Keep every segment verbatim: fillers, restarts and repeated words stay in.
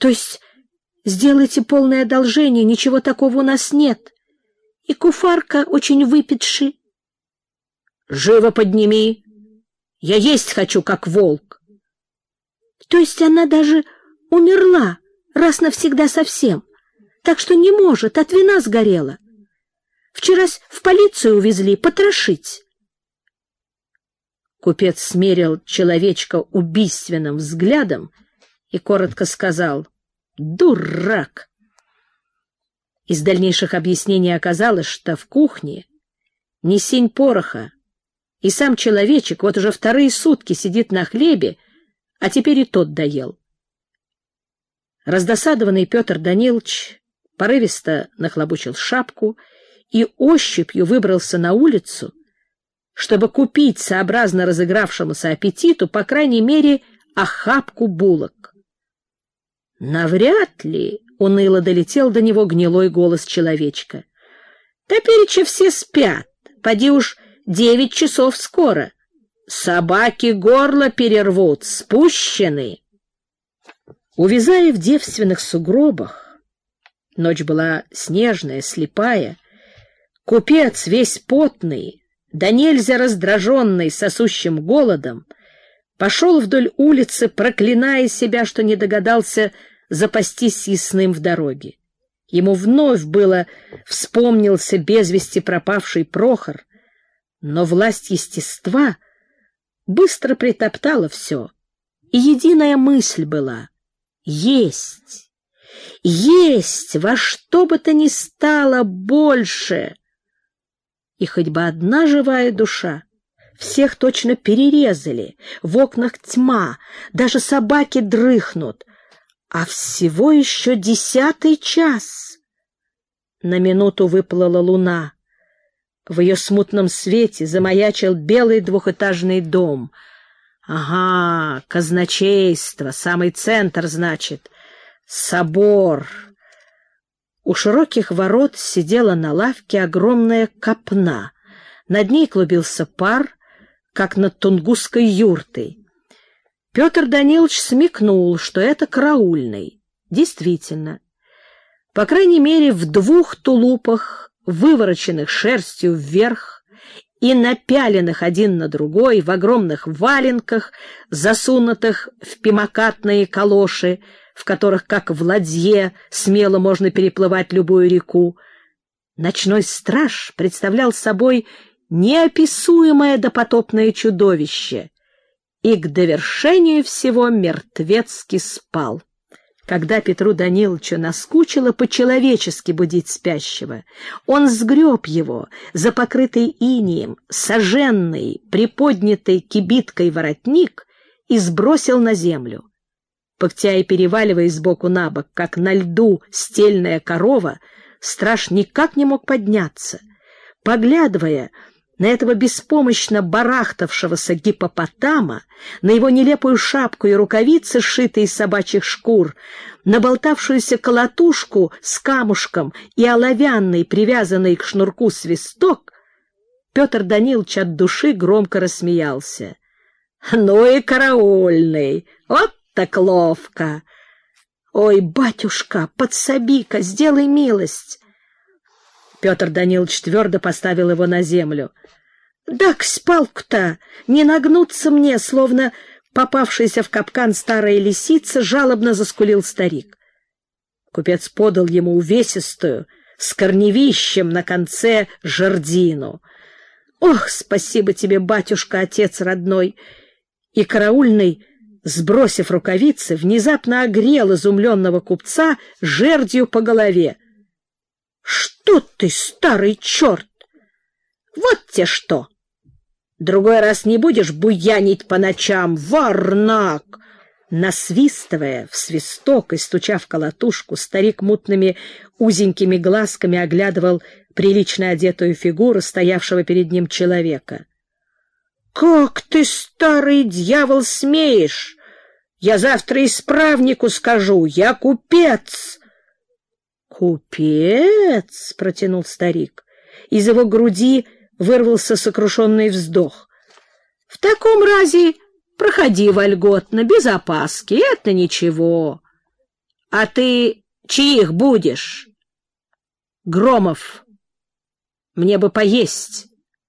То есть сделайте полное одолжение, ничего такого у нас нет. И куфарка очень выпитши. Живо подними. Я есть хочу, как волк. То есть она даже умерла раз навсегда совсем, так что не может, от вина сгорела. Вчерась в полицию увезли потрошить. Купец смерил человечка убийственным взглядом и коротко сказал: «Дурак!». Из дальнейших объяснений оказалось, что в кухне ни синь пороха, и сам человечек вот уже вторые сутки сидит на хлебе, а теперь и тот доел. Раздосадованный Петр Данилович порывисто нахлобучил шапку и ощупью выбрался на улицу, чтобы купить, сообразно разыгравшемуся аппетиту, по крайней мере, охапку булок. Навряд ли уныло долетел до него гнилой голос человечка. Топереча все спят, поди уж девять часов скоро. Собаки горло перервут, спущены. Увязая в девственных сугробах, ночь была снежная, слепая, купец, весь потный, да нельзя раздраженный сосущим голодом, пошел вдоль улицы, проклиная себя, что не догадался запастись съестным в дороге. Ему вновь было вспомнился без вести пропавший Прохор, но власть естества быстро притоптала все, и единая мысль была — есть, есть во что бы то ни стало больше. И хоть бы одна живая душа, всех точно перерезали, в окнах тьма, даже собаки дрыхнут, а всего еще десятый час. На минуту выплыла луна. В ее смутном свете замаячил белый двухэтажный дом. Ага, казначейство, самый центр, значит, собор. У широких ворот сидела на лавке огромная копна. Над ней клубился пар, как над тунгусской юртой. Петр Данилович смекнул, что это караульный. Действительно, по крайней мере, в двух тулупах, вывороченных шерстью вверх и напяленных один на другой, в огромных валенках, засунутых в пимокатные калоши, в которых, как в ладье, смело можно переплывать любую реку, ночной страж представлял собой неописуемое допотопное чудовище, и к довершению всего мертвецки спал. Когда Петру Даниловичу наскучило по-человечески будить спящего, он сгреб его за покрытый инеем, соженный, приподнятый кибиткой воротник и сбросил на землю. Пыхтя и переваливаясь сбоку на бок, как на льду стельная корова, страж никак не мог подняться. Поглядывая на этого беспомощно барахтавшегося гиппопотама, на его нелепую шапку и рукавицы, сшитые из собачьих шкур, на болтавшуюся колотушку с камушком и оловянный, привязанный к шнурку свисток, Петр Данилович от души громко рассмеялся. — Ну и караульный! Вот так ловко! Ой, батюшка, подсоби-ка, сделай милость! Петр Данилович твердо поставил его на землю. — Да-ка, палку-то, не нагнуться мне, словно попавшаяся в капкан старая лисица, жалобно заскулил старик. Купец подал ему увесистую, с корневищем на конце жердину. — Ох, спасибо тебе, батюшка, отец родной! И караульный, сбросив рукавицы, внезапно огрел изумленного купца жердью по голове. — Что ты, старый черт? Вот те что! Другой раз не будешь буянить по ночам, варнак! Насвистывая в свисток и стуча в колотушку, старик мутными узенькими глазками оглядывал прилично одетую фигуру стоявшего перед ним человека. — Как ты, старый дьявол, смеешь? Я завтра исправнику скажу, я купец! — Купец? — протянул старик. Из его груди вырвался сокрушенный вздох. — В таком разе проходи вольготно, без опаски, это ничего. А ты чьих будешь? Громов. Мне бы поесть.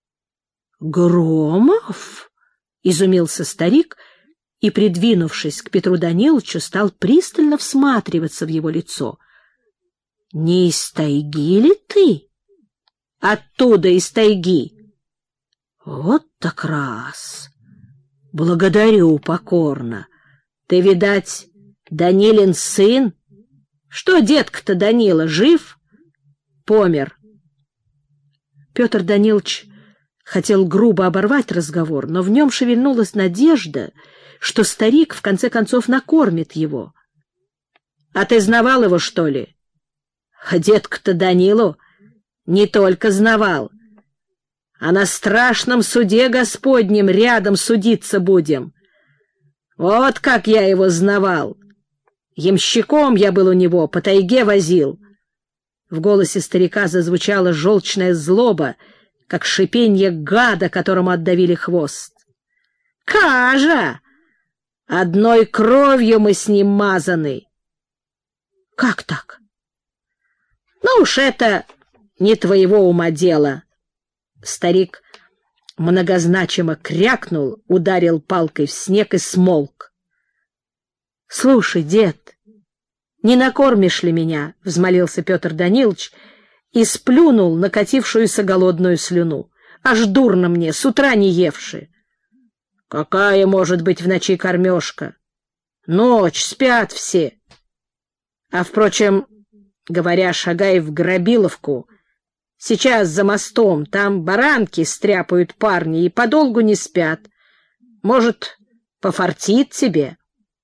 Громов? Изумился старик и, придвинувшись к Петру Даниловичу, стал пристально всматриваться в его лицо. Не из тайги ли ты? Оттуда, из тайги. Вот так раз. Благодарю покорно. Ты, видать, Данилин сын? Что детка-то Данила, жив? Помер. Петр Данилович хотел грубо оборвать разговор, но в нем шевельнулась надежда, что старик в конце концов накормит его. — А ты знавал его, что ли? — Детка-то Данилу не только знавал, а на страшном суде Господнем рядом судиться будем. Вот как я его знавал. Ямщиком я был у него, по тайге возил. В голосе старика зазвучала желчная злоба, как шипенье гада, которому отдавили хвост. — Кажа! Одной кровью мы с ним мазаны. — Как так? — Ну уж это не твоего ума дело. Старик многозначимо крякнул, ударил палкой в снег и смолк. — Слушай, дед, не накормишь ли меня? — взмолился Петр Данилович и сплюнул накатившуюся голодную слюну. — Аж дурно мне, с утра не евши. — Какая может быть в ночи кормежка? Ночь, спят все. А, впрочем, говоря, шагай в Грабиловку, сейчас за мостом, там баранки стряпают парни и подолгу не спят. Может, пофартит тебе?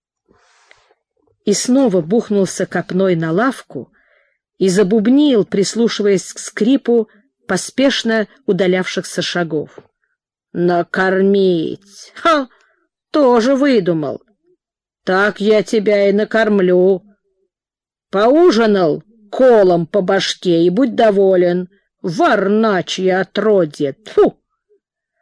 И снова бухнулся копной на лавку и забубнил, прислушиваясь к скрипу поспешно удалявшихся шагов. Накормить! Ха! Тоже выдумал. Так я тебя и накормлю. Поужинал колом по башке и будь доволен. Варначье отродье! Тьфу!